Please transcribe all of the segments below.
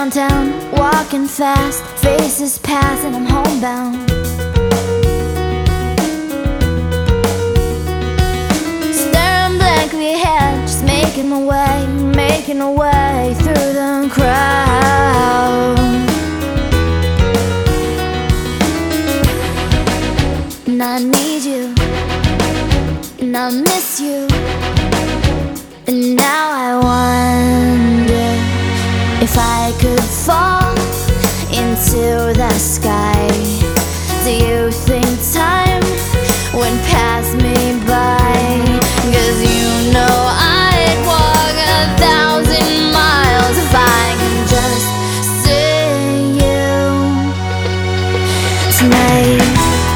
downtown, walking fast, faces pass and I'm homebound. Staring blankly ahead, just making my way through the crowd. And I need you, and I miss you, and now I wonder if I could fall into the sky. Do you think time would pass me by? 'Cause you know I'd walk 1,000 miles if I could just see you tonight.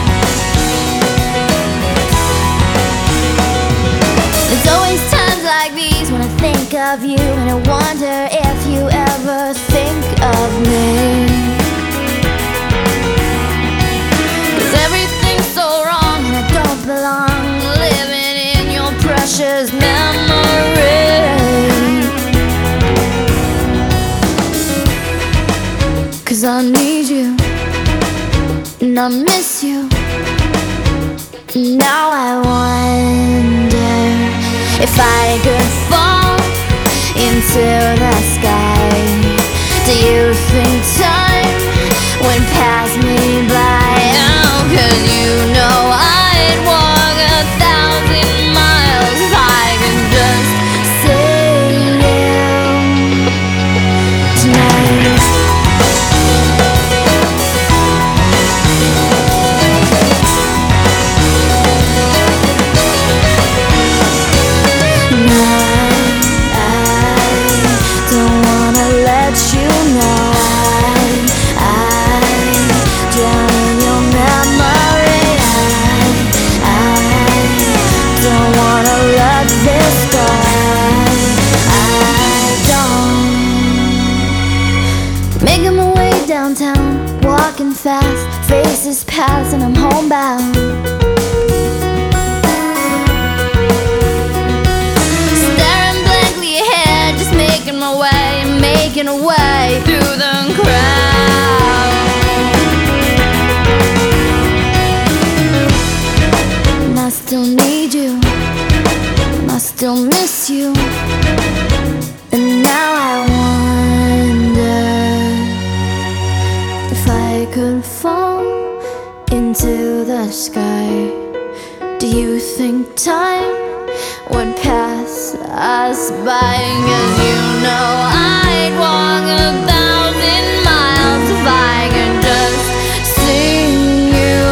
There's always times like these when I think of you, and I wonder if you ever think of me. 'Cause everything's so wrong and I don't belong, living in your precious memory. 'Cause I need you, and I miss you, and now I wonder if I could fall into the sky. Do you think time would pass me by? Oh, 'cause you know I'd walk 1,000 miles if I could just see you tonight. Making my way downtown, walking fast, faces pass and I'm homebound. Staring blankly ahead, just making my way through the crowd. And I still need you, and I still miss you, and now I wonder if I could fall into the sky. Do you think time would pass us by? 'Cause you know I'd walk 1,000 miles if I could just see you.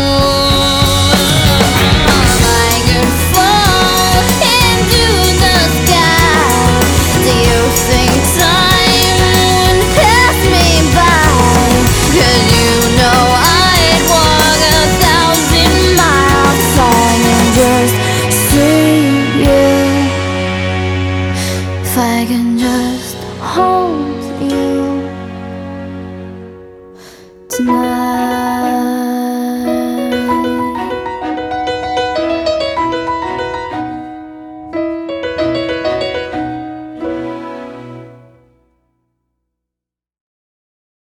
If I could fall into the sky, do you think time would pass me by? 'Cause you know I'd walk 1,000 miles if I could just see you. If I can just hold you tonight.